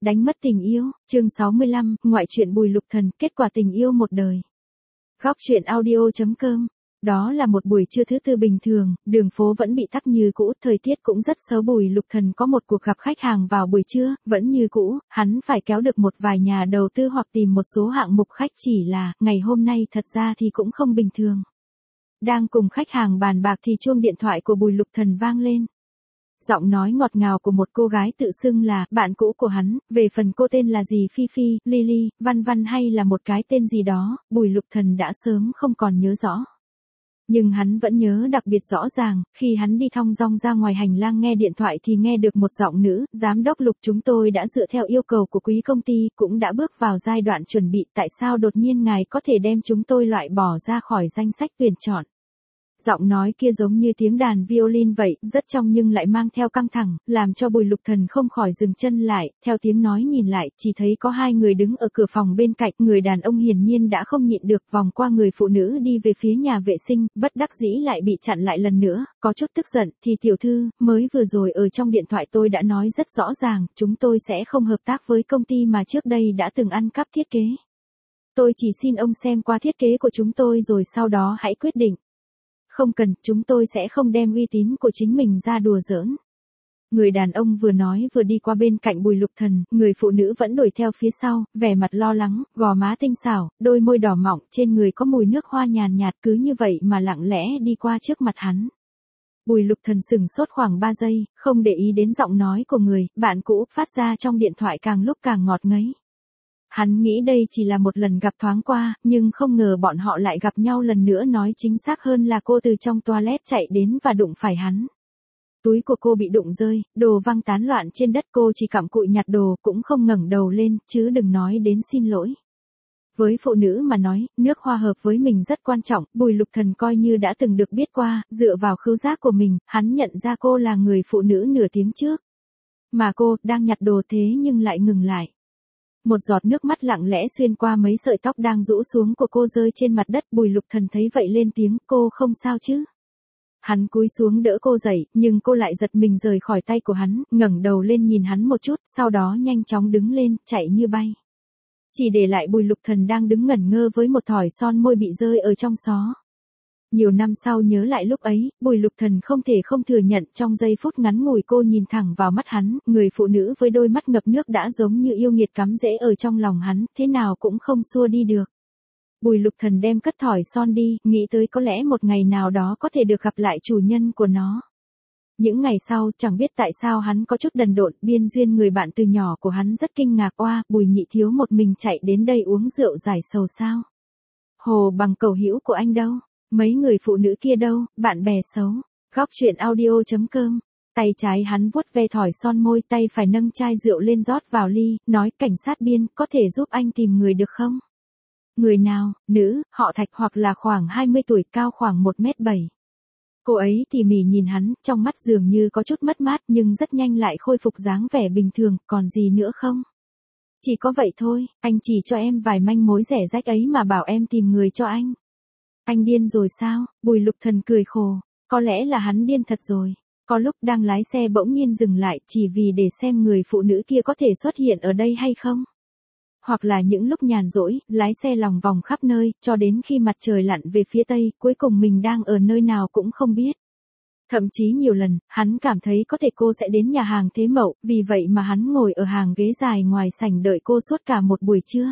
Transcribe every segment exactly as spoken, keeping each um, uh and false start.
Đánh mất tình yêu, chương sáu mươi lăm, ngoại truyện Bùi Lục Thần, kết quả tình yêu một đời. Góc truyện audio chấm com. Đó là một buổi trưa thứ tư bình thường, đường phố vẫn bị tắc như cũ, thời tiết cũng rất xấu. Bùi Lục Thần có một cuộc gặp khách hàng vào buổi trưa, vẫn như cũ, hắn phải kéo được một vài nhà đầu tư hoặc tìm một số hạng mục khách, chỉ là, ngày hôm nay thật ra thì cũng không bình thường. Đang cùng khách hàng bàn bạc thì chuông điện thoại của Bùi Lục Thần vang lên. Giọng nói ngọt ngào của một cô gái tự xưng là bạn cũ của hắn, về phần cô tên là gì, Phi Phi, Lily, Văn Văn hay là một cái tên gì đó, Bùi Lục Thần đã sớm không còn nhớ rõ. Nhưng hắn vẫn nhớ đặc biệt rõ ràng, khi hắn đi thong dong ra ngoài hành lang nghe điện thoại thì nghe được một giọng nữ, giám đốc Lục, chúng tôi đã dựa theo yêu cầu của quý công ty, cũng đã bước vào giai đoạn chuẩn bị, tại sao đột nhiên ngài có thể đem chúng tôi loại bỏ ra khỏi danh sách tuyển chọn. Giọng nói kia giống như tiếng đàn violin vậy, rất trong nhưng lại mang theo căng thẳng, làm cho Bùi Lục Thần không khỏi dừng chân lại, theo tiếng nói nhìn lại, chỉ thấy có hai người đứng ở cửa phòng bên cạnh, người đàn ông hiển nhiên đã không nhịn được, vòng qua người phụ nữ đi về phía nhà vệ sinh, bất đắc dĩ lại bị chặn lại lần nữa, có chút tức giận, thì tiểu thư, mới vừa rồi ở trong điện thoại tôi đã nói rất rõ ràng, chúng tôi sẽ không hợp tác với công ty mà trước đây đã từng ăn cắp thiết kế. Tôi chỉ xin ông xem qua thiết kế của chúng tôi rồi sau đó hãy quyết định. Không cần, chúng tôi sẽ không đem uy tín của chính mình ra đùa giỡn. Người đàn ông vừa nói vừa đi qua bên cạnh Bùi Lục Thần, người phụ nữ vẫn đuổi theo phía sau, vẻ mặt lo lắng, gò má tinh xảo, đôi môi đỏ mọng, trên người có mùi nước hoa nhàn nhạt, cứ như vậy mà lặng lẽ đi qua trước mặt hắn. Bùi Lục Thần sững sốt khoảng ba giây, không để ý đến giọng nói của người bạn cũ phát ra trong điện thoại càng lúc càng ngọt ngấy. Hắn nghĩ đây chỉ là một lần gặp thoáng qua, nhưng không ngờ bọn họ lại gặp nhau lần nữa, nói chính xác hơn là cô từ trong toilet chạy đến và đụng phải hắn. Túi của cô bị đụng rơi, đồ văng tán loạn trên đất, cô chỉ cặm cụi nhặt đồ, cũng không ngẩng đầu lên, chứ đừng nói đến xin lỗi. Với phụ nữ mà nói, nước hoa hợp với mình rất quan trọng, Bùi Lục Thần coi như đã từng được biết qua, dựa vào khứu giác của mình, hắn nhận ra cô là người phụ nữ nửa tiếng trước. Mà cô, đang nhặt đồ thế nhưng lại ngừng lại. Một giọt nước mắt lặng lẽ xuyên qua mấy sợi tóc đang rũ xuống của cô rơi trên mặt đất. Bùi Lục Thần thấy vậy lên tiếng, cô không sao chứ? Hắn cúi xuống đỡ cô dậy, nhưng cô lại giật mình rời khỏi tay của hắn, ngẩng đầu lên nhìn hắn một chút, sau đó nhanh chóng đứng lên, chạy như bay. Chỉ để lại Bùi Lục Thần đang đứng ngẩn ngơ với một thỏi son môi bị rơi ở trong xó. Nhiều năm sau nhớ lại lúc ấy, Bùi Lục Thần không thể không thừa nhận, trong giây phút ngắn ngủi cô nhìn thẳng vào mắt hắn, người phụ nữ với đôi mắt ngập nước đã giống như yêu nghiệt cắm rễ ở trong lòng hắn, thế nào cũng không xua đi được. Bùi Lục Thần đem cất thỏi son đi, nghĩ tới có lẽ một ngày nào đó có thể được gặp lại chủ nhân của nó. Những ngày sau, chẳng biết tại sao hắn có chút đần độn, biên duyên người bạn từ nhỏ của hắn rất kinh ngạc, oa, Bùi Nhị Thiếu một mình chạy đến đây uống rượu giải sầu sao? Hồ Bằng cầu hữu của anh đâu? Mấy người phụ nữ kia đâu, bạn bè xấu. Góc truyện audio chấm com. Tay trái hắn vuốt ve thỏi son môi, tay phải nâng chai rượu lên rót vào ly, nói, cảnh sát biên, có thể giúp anh tìm người được không? Người nào? Nữ, họ Thạch, hoặc là khoảng hai mươi tuổi, cao khoảng một mét bảy. Cô ấy tỉ mỉ nhìn hắn, trong mắt dường như có chút mất mát nhưng rất nhanh lại khôi phục dáng vẻ bình thường, còn gì nữa không? Chỉ có vậy thôi, anh chỉ cho em vài manh mối rẻ rách ấy mà bảo em tìm người cho anh. Anh điên rồi sao? Bùi Lục Thần cười khổ, có lẽ là hắn điên thật rồi. Có lúc đang lái xe bỗng nhiên dừng lại chỉ vì để xem người phụ nữ kia có thể xuất hiện ở đây hay không. Hoặc là những lúc nhàn rỗi, lái xe lòng vòng khắp nơi, cho đến khi mặt trời lặn về phía tây, cuối cùng mình đang ở nơi nào cũng không biết. Thậm chí nhiều lần, hắn cảm thấy có thể cô sẽ đến nhà hàng Thế Mậu, vì vậy mà hắn ngồi ở hàng ghế dài ngoài sảnh đợi cô suốt cả một buổi trưa.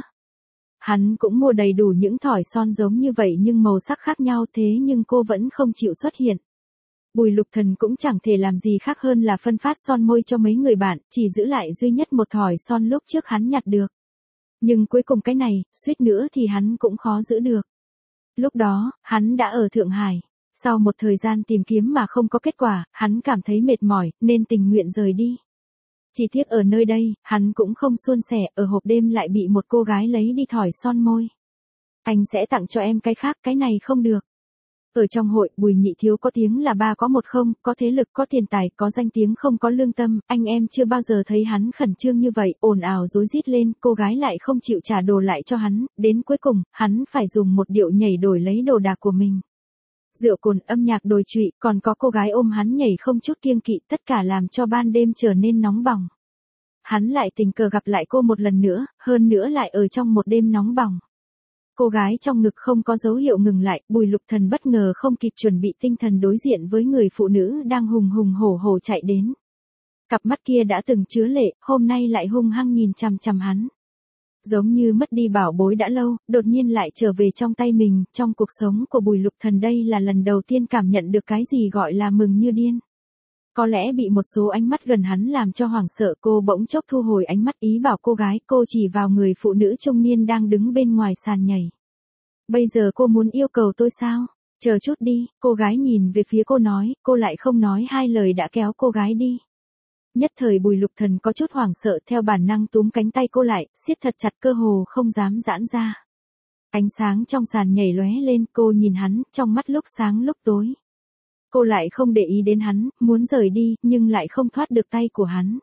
Hắn cũng mua đầy đủ những thỏi son giống như vậy nhưng màu sắc khác nhau, thế nhưng cô vẫn không chịu xuất hiện. Bùi Lục Thần cũng chẳng thể làm gì khác hơn là phân phát son môi cho mấy người bạn, chỉ giữ lại duy nhất một thỏi son lúc trước hắn nhặt được. Nhưng cuối cùng cái này, suýt nữa thì hắn cũng khó giữ được. Lúc đó, hắn đã ở Thượng Hải. Sau một thời gian tìm kiếm mà không có kết quả, hắn cảm thấy mệt mỏi, nên tình nguyện rời đi. Chỉ tiếc ở nơi đây, hắn cũng không suôn sẻ, ở hộp đêm lại bị một cô gái lấy đi thỏi son môi. Anh sẽ tặng cho em cái khác, cái này không được. Ở trong hội, Bùi Nhị Thiếu có tiếng là ba có một không, có thế lực, có tiền tài, có danh tiếng, không có lương tâm, anh em chưa bao giờ thấy hắn khẩn trương như vậy, ồn ào rối rít lên, cô gái lại không chịu trả đồ lại cho hắn, đến cuối cùng, hắn phải dùng một điệu nhảy đổi lấy đồ đạc của mình. Rượu cồn, âm nhạc đồi trụy, còn có cô gái ôm hắn nhảy không chút kiêng kỵ, tất cả làm cho ban đêm trở nên nóng bỏng. hắn lại tình cờ gặp lại cô một lần nữa, hơn nữa lại ở trong một đêm nóng bỏng. Cô gái trong ngực không có dấu hiệu ngừng lại, Bùi Lục Thần bất ngờ không kịp chuẩn bị tinh thần đối diện với người phụ nữ đang hùng hùng hổ hổ chạy đến. Cặp mắt kia đã từng chứa lệ, hôm nay lại hung hăng nhìn chằm chằm hắn. Giống như mất đi bảo bối đã lâu, đột nhiên lại trở về trong tay mình, trong cuộc sống của Bùi Lục Thần đây là lần đầu tiên cảm nhận được cái gì gọi là mừng như điên. Có lẽ bị một số ánh mắt gần hắn làm cho hoảng sợ, cô bỗng chốc thu hồi ánh mắt ý bảo cô gái, cô chỉ vào người phụ nữ trung niên đang đứng bên ngoài sàn nhảy. Bây giờ cô muốn yêu cầu tôi sao? Chờ chút đi, cô gái nhìn về phía cô nói, cô lại không nói hai lời đã kéo cô gái đi. Nhất thời Bùi Lục Thần có chút hoảng sợ, theo bản năng túm cánh tay cô lại, siết thật chặt cơ hồ không dám giãn ra. Ánh sáng trong sàn nhảy lóe lên, cô nhìn hắn, trong mắt lúc sáng lúc tối. Cô lại không để ý đến hắn, muốn rời đi, nhưng lại không thoát được tay của hắn.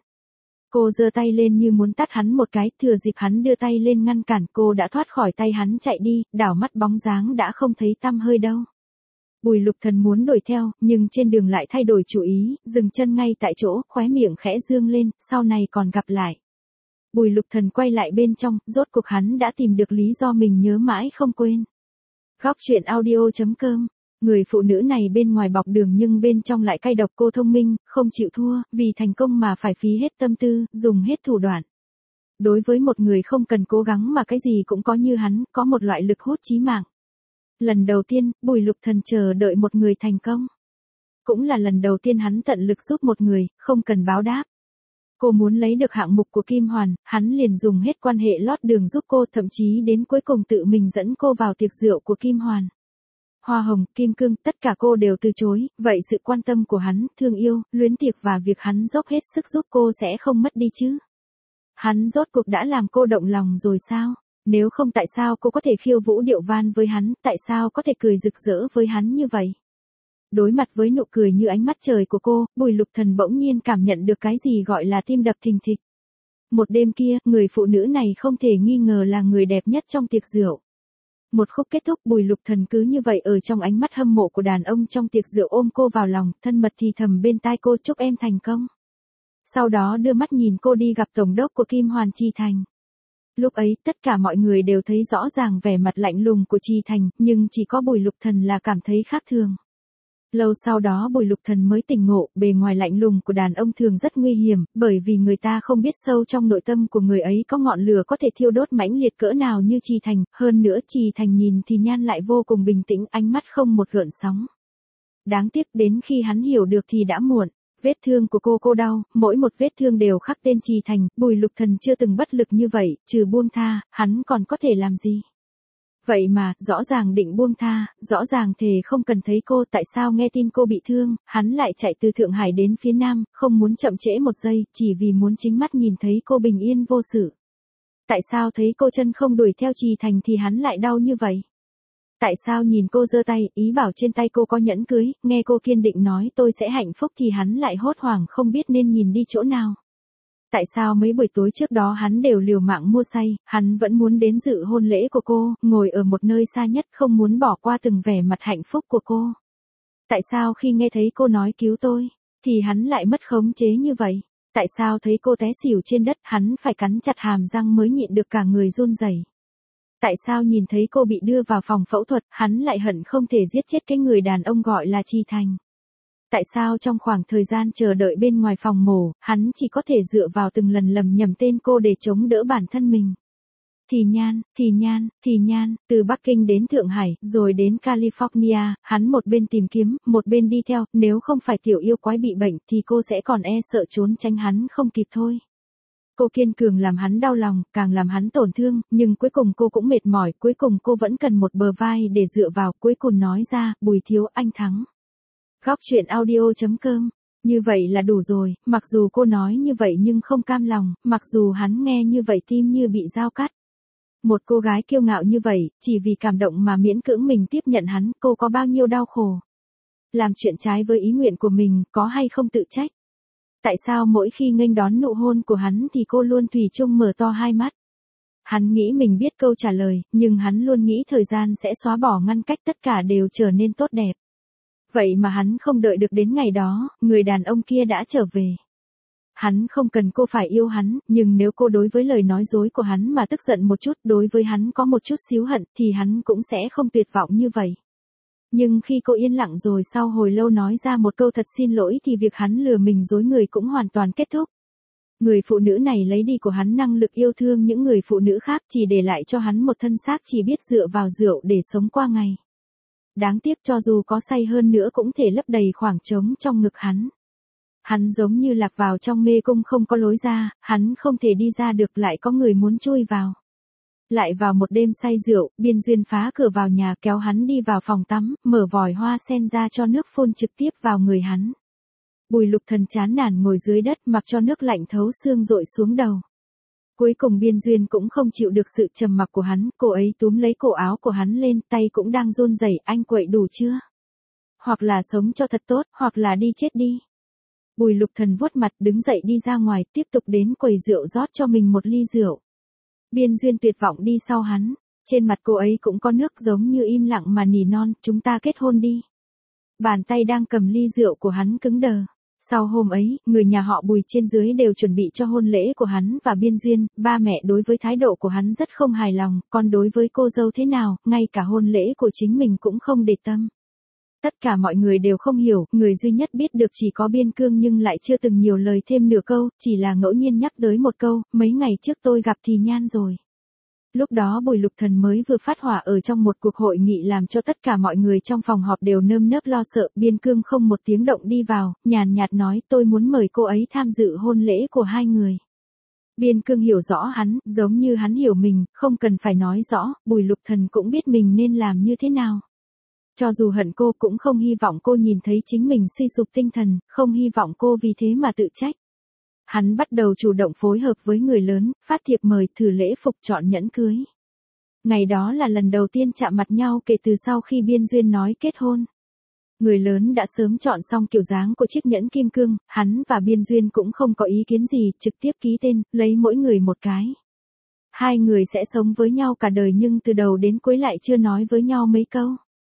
Cô giơ tay lên như muốn tát hắn một cái, thừa dịp hắn đưa tay lên ngăn cản, cô đã thoát khỏi tay hắn chạy đi, đảo mắt bóng dáng đã không thấy tăm hơi đâu. Bùi Lục Thần muốn đuổi theo, nhưng trên đường lại thay đổi chủ ý, dừng chân ngay tại chỗ, khóe miệng khẽ dương lên, sau này còn gặp lại. Bùi Lục Thần quay lại bên trong, rốt cuộc hắn đã tìm được lý do mình nhớ mãi không quên. Góc truyện audio chấm com. Người phụ nữ này bên ngoài bọc đường nhưng bên trong lại cay độc, cô thông minh, không chịu thua, vì thành công mà phải phí hết tâm tư, dùng hết thủ đoạn. Đối với một người không cần cố gắng mà cái gì cũng có như hắn, có một loại lực hút chí mạng. Lần đầu tiên, Bùi Lục Thần chờ đợi một người thành công. Cũng là lần đầu tiên hắn tận lực giúp một người, không cần báo đáp. Cô muốn lấy được hạng mục của Kim Hoàn, hắn liền dùng hết quan hệ lót đường giúp cô, thậm chí đến cuối cùng tự mình dẫn cô vào tiệc rượu của Kim Hoàn. Hoa hồng, kim cương, tất cả cô đều từ chối, vậy sự quan tâm của hắn, thương yêu, luyến tiệc và việc hắn dốc hết sức giúp cô sẽ không mất đi chứ. Hắn rốt cuộc đã làm cô động lòng rồi sao? Nếu không tại sao cô có thể khiêu vũ điệu van với hắn, tại sao có thể cười rực rỡ với hắn như vậy? Đối mặt với nụ cười như ánh mắt trời của cô, Bùi Lục Thần bỗng nhiên cảm nhận được cái gì gọi là tim đập thình thịch. Một đêm kia, người phụ nữ này không thể nghi ngờ là người đẹp nhất trong tiệc rượu. Một khúc kết thúc, Bùi Lục Thần cứ như vậy ở trong ánh mắt hâm mộ của đàn ông trong tiệc rượu ôm cô vào lòng, thân mật thì thầm bên tai cô, chúc em thành công. Sau đó đưa mắt nhìn cô đi gặp tổng đốc của Kim Hoàn Chi Thành. Lúc ấy, tất cả mọi người đều thấy rõ ràng vẻ mặt lạnh lùng của Chi Thành, nhưng chỉ có Bùi Lục Thần là cảm thấy khác thường. Lâu sau đó Bùi Lục Thần mới tỉnh ngộ, bề ngoài lạnh lùng của đàn ông thường rất nguy hiểm, bởi vì người ta không biết sâu trong nội tâm của người ấy có ngọn lửa có thể thiêu đốt mãnh liệt cỡ nào như Chi Thành, hơn nữa Chi Thành nhìn thì nhan lại vô cùng bình tĩnh, ánh mắt không một gợn sóng. Đáng tiếc đến khi hắn hiểu được thì đã muộn. Vết thương của cô cô đau, mỗi một vết thương đều khắc tên Chi Thành, Bùi Lục Thần chưa từng bất lực như vậy, trừ buông tha, hắn còn có thể làm gì? Vậy mà, rõ ràng định buông tha, rõ ràng thề không cần thấy cô, tại sao nghe tin cô bị thương, hắn lại chạy từ Thượng Hải đến phía Nam, không muốn chậm trễ một giây, chỉ vì muốn chính mắt nhìn thấy cô bình yên vô sự. Tại sao thấy cô chân không đuổi theo Chi Thành thì hắn lại đau như vậy? Tại sao nhìn cô giơ tay, ý bảo trên tay cô có nhẫn cưới, nghe cô kiên định nói tôi sẽ hạnh phúc thì hắn lại hốt hoảng không biết nên nhìn đi chỗ nào? Tại sao mấy buổi tối trước đó hắn đều liều mạng mua say, hắn vẫn muốn đến dự hôn lễ của cô, ngồi ở một nơi xa nhất không muốn bỏ qua từng vẻ mặt hạnh phúc của cô? Tại sao khi nghe thấy cô nói cứu tôi, thì hắn lại mất khống chế như vậy? Tại sao thấy cô té xỉu trên đất hắn phải cắn chặt hàm răng mới nhịn được cả người run rẩy? Tại sao nhìn thấy cô bị đưa vào phòng phẫu thuật, hắn lại hận không thể giết chết cái người đàn ông gọi là Chi Thành? Tại sao trong khoảng thời gian chờ đợi bên ngoài phòng mổ, hắn chỉ có thể dựa vào từng lần lầm nhầm tên cô để chống đỡ bản thân mình? Thì Nhan, Thì Nhan, Thì Nhan, từ Bắc Kinh đến Thượng Hải, rồi đến California, hắn một bên tìm kiếm, một bên đi theo, nếu không phải tiểu yêu quái bị bệnh thì cô sẽ còn e sợ trốn tránh hắn không kịp thôi. Cô kiên cường làm hắn đau lòng, càng làm hắn tổn thương, nhưng cuối cùng cô cũng mệt mỏi, cuối cùng cô vẫn cần một bờ vai để dựa vào, cuối cùng nói ra, Bùi thiếu, anh thắng. Góc truyện audio chấm com. Như vậy là đủ rồi, mặc dù cô nói như vậy nhưng không cam lòng, mặc dù hắn nghe như vậy tim như bị dao cắt. Một cô gái kiêu ngạo như vậy, chỉ vì cảm động mà miễn cưỡng mình tiếp nhận hắn, cô có bao nhiêu đau khổ. Làm chuyện trái với ý nguyện của mình, có hay không tự trách? Tại sao mỗi khi nghênh đón nụ hôn của hắn thì cô luôn thủy chung mở to hai mắt? Hắn nghĩ mình biết câu trả lời, nhưng hắn luôn nghĩ thời gian sẽ xóa bỏ ngăn cách, tất cả đều trở nên tốt đẹp. Vậy mà hắn không đợi được đến ngày đó, người đàn ông kia đã trở về. Hắn không cần cô phải yêu hắn, nhưng nếu cô đối với lời nói dối của hắn mà tức giận một chút, đối với hắn có một chút xíu hận, thì hắn cũng sẽ không tuyệt vọng như vậy. Nhưng khi cô yên lặng rồi sau hồi lâu nói ra một câu thật xin lỗi thì việc hắn lừa mình dối người cũng hoàn toàn kết thúc. Người phụ nữ này lấy đi của hắn năng lực yêu thương những người phụ nữ khác, chỉ để lại cho hắn một thân xác chỉ biết dựa vào rượu để sống qua ngày. Đáng tiếc cho dù có say hơn nữa cũng thể lấp đầy khoảng trống trong ngực hắn. Hắn giống như lạc vào trong mê cung không có lối ra, hắn không thể đi ra được, lại có người muốn chui vào. Lại vào một đêm say rượu, Biên Duyên phá cửa vào nhà kéo hắn đi vào phòng tắm, mở vòi hoa sen ra cho nước phun trực tiếp vào người hắn. Bùi Lục Thần chán nản ngồi dưới đất mặc cho nước lạnh thấu xương dội xuống đầu. Cuối cùng Biên Duyên cũng không chịu được sự trầm mặc của hắn, cô ấy túm lấy cổ áo của hắn lên, tay cũng đang run rẩy, anh quậy đủ chưa? Hoặc là sống cho thật tốt, hoặc là đi chết đi. Bùi Lục Thần vuốt mặt đứng dậy đi ra ngoài, tiếp tục đến quầy rượu rót cho mình một ly rượu. Biên Duyên tuyệt vọng đi sau hắn, trên mặt cô ấy cũng có nước giống như im lặng mà nỉ non, chúng ta kết hôn đi. Bàn tay đang cầm ly rượu của hắn cứng đờ. Sau hôm ấy, người nhà họ Bùi trên dưới đều chuẩn bị cho hôn lễ của hắn và Biên Duyên, ba mẹ đối với thái độ của hắn rất không hài lòng, còn đối với cô dâu thế nào, ngay cả hôn lễ của chính mình cũng không để tâm. Tất cả mọi người đều không hiểu, người duy nhất biết được chỉ có Biên Cương nhưng lại chưa từng nhiều lời thêm nửa câu, chỉ là ngẫu nhiên nhắc tới một câu, mấy ngày trước tôi gặp Thì Nhan rồi. Lúc đó Bùi Lục Thần mới vừa phát hỏa ở trong một cuộc hội nghị làm cho tất cả mọi người trong phòng họp đều nơm nớp lo sợ, Biên Cương không một tiếng động đi vào, nhàn nhạt nói tôi muốn mời cô ấy tham dự hôn lễ của hai người. Biên Cương hiểu rõ hắn, giống như hắn hiểu mình, không cần phải nói rõ, Bùi Lục Thần cũng biết mình nên làm như thế nào. Cho dù hận cô cũng không hy vọng cô nhìn thấy chính mình suy sụp tinh thần, không hy vọng cô vì thế mà tự trách. Hắn bắt đầu chủ động phối hợp với người lớn, phát thiệp mời, thử lễ phục, chọn nhẫn cưới. Ngày đó là lần đầu tiên chạm mặt nhau kể từ sau khi Biên Duyên nói kết hôn. Người lớn đã sớm chọn xong kiểu dáng của chiếc nhẫn kim cương, hắn và Biên Duyên cũng không có ý kiến gì, trực tiếp ký tên, lấy mỗi người một cái. Hai người sẽ sống với nhau cả đời nhưng từ đầu đến cuối lại chưa nói với nhau mấy câu.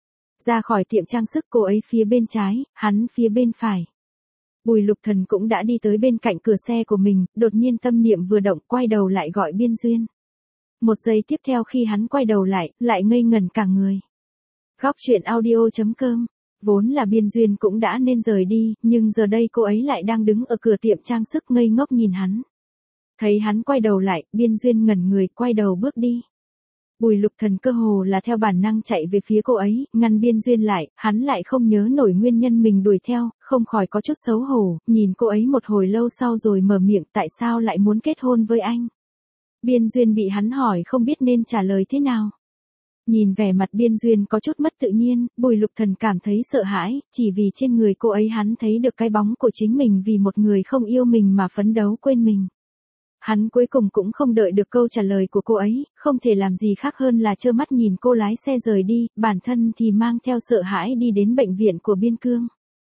Ra khỏi tiệm trang sức cô ấy phía bên trái, hắn phía bên phải. Bùi Lục Thần cũng đã đi tới bên cạnh cửa xe của mình, đột nhiên tâm niệm vừa động quay đầu lại gọi Biên Duyên. Một giây tiếp theo khi hắn quay đầu lại, lại ngây ngẩn cả người. Góc truyện audio chấm com. Vốn là Biên Duyên cũng đã nên rời đi, nhưng giờ đây cô ấy lại đang đứng ở cửa tiệm trang sức ngây ngốc nhìn hắn. Thấy hắn quay đầu lại, Biên Duyên ngẩn người quay đầu bước đi. Bùi Lục Thần cơ hồ là theo bản năng chạy về phía cô ấy, ngăn Biên Duyên lại, hắn lại không nhớ nổi nguyên nhân mình đuổi theo, không khỏi có chút xấu hổ, nhìn cô ấy một hồi lâu sau rồi mở miệng tại sao lại muốn kết hôn với anh. Biên Duyên bị hắn hỏi không biết nên trả lời thế nào. Nhìn vẻ mặt Biên Duyên có chút mất tự nhiên, Bùi Lục Thần cảm thấy sợ hãi, chỉ vì trên người cô ấy hắn thấy được cái bóng của chính mình vì một người không yêu mình mà phấn đấu quên mình. Hắn cuối cùng cũng không đợi được câu trả lời của cô ấy, không thể làm gì khác hơn là trơ mắt nhìn cô lái xe rời đi, bản thân thì mang theo sợ hãi đi đến bệnh viện của Biên Cương.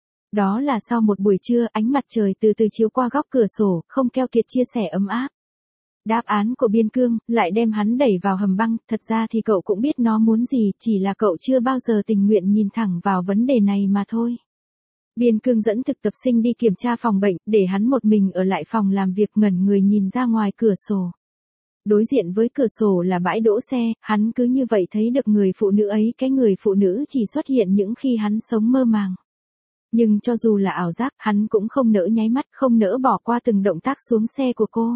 Đó là sau một buổi trưa, ánh mặt trời từ từ chiếu qua góc cửa sổ, không keo kiệt chia sẻ ấm áp. Đáp án của Biên Cương lại đem hắn đẩy vào hầm băng, thật ra thì cậu cũng biết nó muốn gì, chỉ là cậu chưa bao giờ tình nguyện nhìn thẳng vào vấn đề này mà thôi. Biên Cương dẫn thực tập sinh đi kiểm tra phòng bệnh, để hắn một mình ở lại phòng làm việc ngẩn người nhìn ra ngoài cửa sổ. Đối diện với cửa sổ là bãi đỗ xe, hắn cứ như vậy thấy được người phụ nữ ấy, cái người phụ nữ chỉ xuất hiện những khi hắn sống mơ màng. Nhưng cho dù là ảo giác, hắn cũng không nỡ nháy mắt, không nỡ bỏ qua từng động tác xuống xe của cô.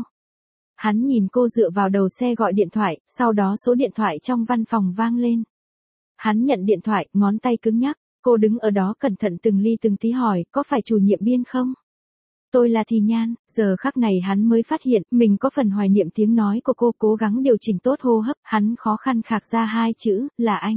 Hắn nhìn cô dựa vào đầu xe gọi điện thoại, sau đó số điện thoại trong văn phòng vang lên. Hắn nhận điện thoại, ngón tay cứng nhắc. Cô đứng ở đó cẩn thận từng ly từng tí hỏi, có phải chủ nhiệm Biên không? Tôi là Thì Nhan, giờ khắc này hắn mới phát hiện, mình có phần hoài niệm tiếng nói của cô, cố gắng điều chỉnh tốt hô hấp, hắn khó khăn khạc ra hai chữ, là anh.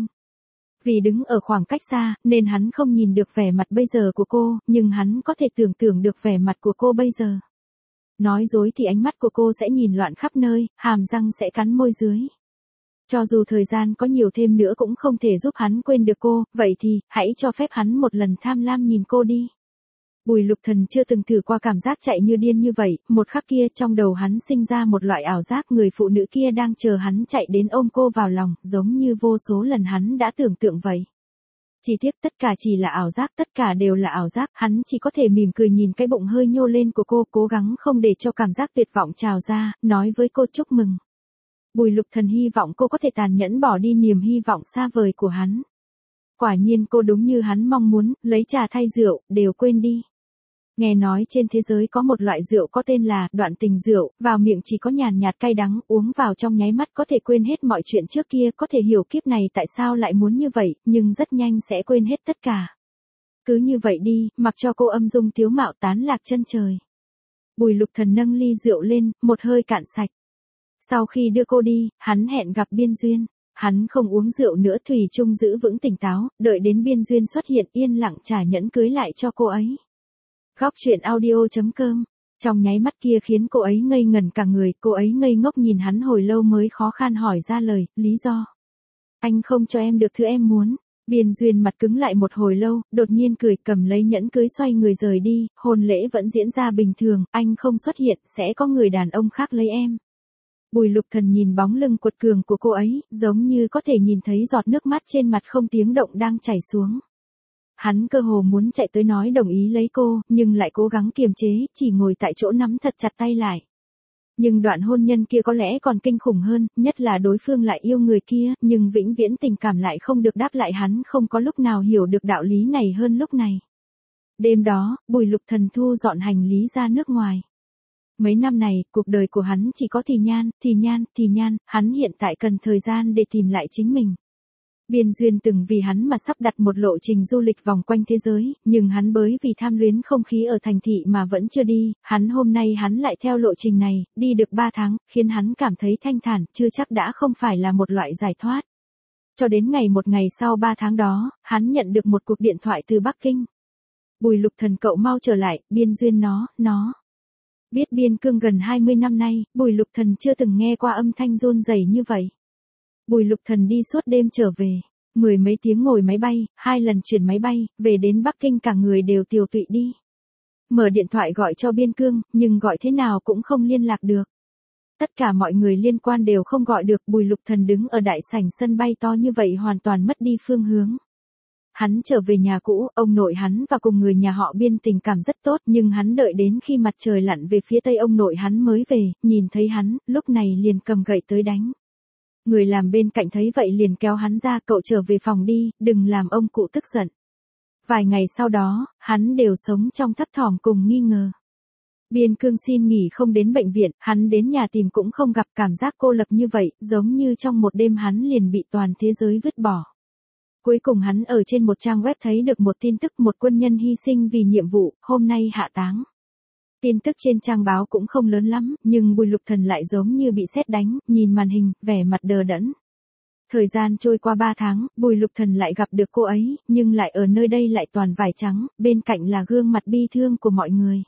Vì đứng ở khoảng cách xa, nên hắn không nhìn được vẻ mặt bây giờ của cô, nhưng hắn có thể tưởng tượng được vẻ mặt của cô bây giờ. Nói dối thì ánh mắt của cô sẽ nhìn loạn khắp nơi, hàm răng sẽ cắn môi dưới. Cho dù thời gian có nhiều thêm nữa cũng không thể giúp hắn quên được cô, vậy thì, hãy cho phép hắn một lần tham lam nhìn cô đi. Bùi Lục Thần chưa từng thử qua cảm giác chạy như điên như vậy, một khắc kia trong đầu hắn sinh ra một loại ảo giác người phụ nữ kia đang chờ hắn chạy đến ôm cô vào lòng, giống như vô số lần hắn đã tưởng tượng vậy. Chỉ tiếc tất cả chỉ là ảo giác, tất cả đều là ảo giác, hắn chỉ có thể mỉm cười nhìn cái bụng hơi nhô lên của cô, cố gắng không để cho cảm giác tuyệt vọng trào ra, nói với cô chúc mừng. Bùi Lục Thần hy vọng cô có thể tàn nhẫn bỏ đi niềm hy vọng xa vời của hắn. Quả nhiên cô đúng như hắn mong muốn, lấy trà thay rượu, đều quên đi. Nghe nói trên thế giới có một loại rượu có tên là đoạn tình rượu, vào miệng chỉ có nhàn nhạt cay đắng, uống vào trong nháy mắt có thể quên hết mọi chuyện trước kia, có thể hiểu kiếp này tại sao lại muốn như vậy, nhưng rất nhanh sẽ quên hết tất cả. Cứ như vậy đi, mặc cho cô âm dung tiếu mạo tán lạc chân trời. Bùi Lục Thần nâng ly rượu lên, một hơi cạn sạch. Sau khi đưa cô đi, hắn hẹn gặp Biên Duyên. Hắn không uống rượu nữa, thủy chung giữ vững tỉnh táo, đợi đến Biên Duyên xuất hiện yên lặng trả nhẫn cưới lại cho cô ấy. Góc truyện audio chấm com. Trong nháy mắt kia khiến cô ấy ngây ngẩn cả người, cô ấy ngây ngốc nhìn hắn hồi lâu mới khó khăn hỏi ra lời, lý do. Anh không cho em được thứ em muốn. Biên Duyên mặt cứng lại một hồi lâu, đột nhiên cười cầm lấy nhẫn cưới xoay người rời đi, hôn lễ vẫn diễn ra bình thường, anh không xuất hiện, sẽ có người đàn ông khác lấy em. Bùi Lục Thần nhìn bóng lưng cuột cường của cô ấy, giống như có thể nhìn thấy giọt nước mắt trên mặt không tiếng động đang chảy xuống. Hắn cơ hồ muốn chạy tới nói đồng ý lấy cô, nhưng lại cố gắng kiềm chế, chỉ ngồi tại chỗ nắm thật chặt tay lại. Nhưng đoạn hôn nhân kia có lẽ còn kinh khủng hơn, nhất là đối phương lại yêu người kia, nhưng vĩnh viễn tình cảm lại không được đáp lại, hắn không có lúc nào hiểu được đạo lý này hơn lúc này. Đêm đó, Bùi Lục Thần thu dọn hành lý ra nước ngoài. Mấy năm này, cuộc đời của hắn chỉ có thì nhan, thì nhan, thì nhan, hắn hiện tại cần thời gian để tìm lại chính mình. Biên Duyên từng vì hắn mà sắp đặt một lộ trình du lịch vòng quanh thế giới, nhưng hắn bởi vì tham luyến không khí ở thành thị mà vẫn chưa đi, hắn hôm nay hắn lại theo lộ trình này, đi được ba tháng, khiến hắn cảm thấy thanh thản, chưa chắc đã không phải là một loại giải thoát. Cho đến ngày một ngày sau ba tháng đó, hắn nhận được một cuộc điện thoại từ Bắc Kinh. Bùi Lục Thần cậu mau trở lại, Biên Duyên nó, nó. Biết biên cương gần hai mươi năm nay, Bùi Lục Thần chưa từng nghe qua âm thanh run rẩy như vậy. Bùi Lục Thần đi suốt đêm trở về, mười mấy tiếng ngồi máy bay, hai lần chuyển máy bay, về đến Bắc Kinh cả người đều tiều tụy đi. Mở điện thoại gọi cho biên cương, nhưng gọi thế nào cũng không liên lạc được. Tất cả mọi người liên quan đều không gọi được, Bùi Lục Thần đứng ở đại sảnh sân bay to như vậy hoàn toàn mất đi phương hướng. Hắn trở về nhà cũ, ông nội hắn và cùng người nhà họ Biên tình cảm rất tốt, nhưng hắn đợi đến khi mặt trời lặn về phía tây ông nội hắn mới về, nhìn thấy hắn, lúc này liền cầm gậy tới đánh. Người làm bên cạnh thấy vậy liền kéo hắn ra, cậu trở về phòng đi, đừng làm ông cụ tức giận. Vài ngày sau đó, hắn đều sống trong thấp thỏm cùng nghi ngờ. Biên cương xin nghỉ không đến bệnh viện, hắn đến nhà tìm cũng không gặp, cảm giác cô lập như vậy, giống như trong một đêm hắn liền bị toàn thế giới vứt bỏ. Cuối cùng hắn ở trên một trang web thấy được một tin tức, một quân nhân hy sinh vì nhiệm vụ, hôm nay hạ táng. Tin tức trên trang báo cũng không lớn lắm, nhưng Bùi Lục Thần lại giống như bị sét đánh, nhìn màn hình, vẻ mặt đờ đẫn. Thời gian trôi qua ba tháng, Bùi Lục Thần lại gặp được cô ấy, nhưng lại ở nơi đây lại toàn vải trắng, bên cạnh là gương mặt bi thương của mọi người.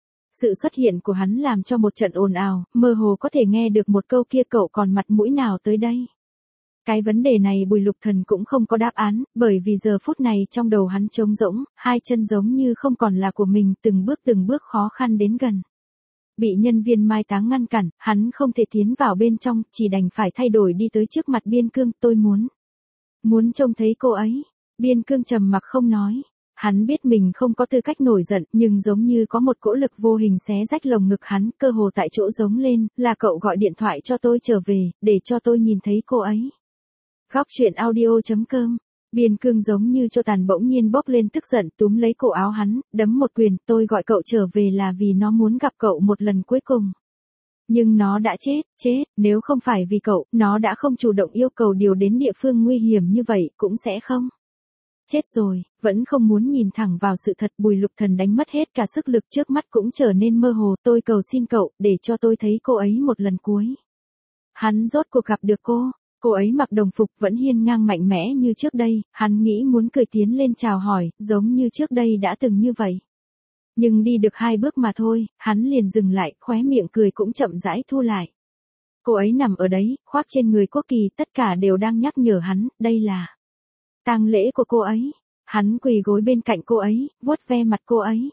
Sự xuất hiện của hắn làm cho một trận ồn ào, mơ hồ có thể nghe được một câu kia, cậu còn mặt mũi nào tới đây. Cái vấn đề này Bùi Lục Thần cũng không có đáp án, bởi vì giờ phút này trong đầu hắn trống rỗng, hai chân giống như không còn là của mình, từng bước từng bước khó khăn đến gần. Bị nhân viên mai táng ngăn cản, hắn không thể tiến vào bên trong, chỉ đành phải thay đổi đi tới trước mặt Biên Cương, tôi muốn. Muốn trông thấy cô ấy. Biên Cương trầm mặc không nói. Hắn biết mình không có tư cách nổi giận, nhưng giống như có một cỗ lực vô hình xé rách lồng ngực hắn, cơ hồ tại chỗ giống lên, là cậu gọi điện thoại cho tôi trở về, để cho tôi nhìn thấy cô ấy. Góc truyện audio chấm com. Biên Cương giống như cho tàn bỗng nhiên bốc lên tức giận, túm lấy cổ áo hắn, đấm một quyền, tôi gọi cậu trở về là vì nó muốn gặp cậu một lần cuối cùng. Nhưng nó đã chết, chết, nếu không phải vì cậu, nó đã không chủ động yêu cầu điều đến địa phương nguy hiểm như vậy, cũng sẽ không. Chết rồi, vẫn không muốn nhìn thẳng vào sự thật, Bùi Lục Thần đánh mất hết cả sức lực, trước mắt cũng trở nên mơ hồ, tôi cầu xin cậu, để cho tôi thấy cô ấy một lần cuối. Hắn rốt cuộc gặp được cô. Cô ấy mặc đồng phục vẫn hiên ngang mạnh mẽ như trước đây, hắn nghĩ muốn cười tiến lên chào hỏi, giống như trước đây đã từng như vậy. Nhưng đi được hai bước mà thôi, hắn liền dừng lại, khóe miệng cười cũng chậm rãi thu lại. Cô ấy nằm ở đấy, khoác trên người quốc kỳ, tất cả đều đang nhắc nhở hắn, đây là tang lễ của cô ấy. Hắn quỳ gối bên cạnh cô ấy, vuốt ve mặt cô ấy.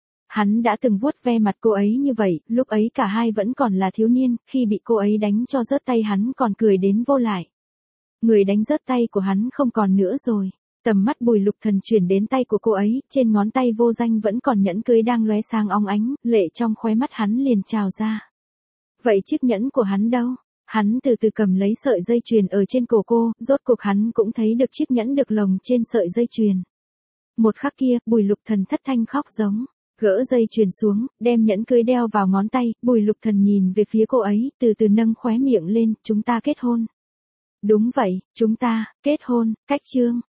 Hắn đã từng vuốt ve mặt cô ấy như vậy, lúc ấy cả hai vẫn còn là thiếu niên, khi bị cô ấy đánh cho rớt tay hắn còn cười đến vô lại. Người đánh rớt tay của hắn không còn nữa rồi. Tầm mắt Bùi Lục Thần chuyển đến tay của cô ấy, trên ngón tay vô danh vẫn còn nhẫn cưới đang lóe sáng óng ánh, lệ trong khóe mắt hắn liền trào ra. Vậy chiếc nhẫn của hắn đâu? Hắn từ từ cầm lấy sợi dây chuyền ở trên cổ cô, rốt cuộc hắn cũng thấy được chiếc nhẫn được lồng trên sợi dây chuyền. Một khắc kia, Bùi Lục Thần thất thanh khóc giống. Gỡ dây chuyền xuống, đem nhẫn cưới đeo vào ngón tay, Bùi Lục Thần nhìn về phía cô ấy, từ từ nâng khóe miệng lên, chúng ta kết hôn. Đúng vậy, chúng ta, kết hôn, cách chương.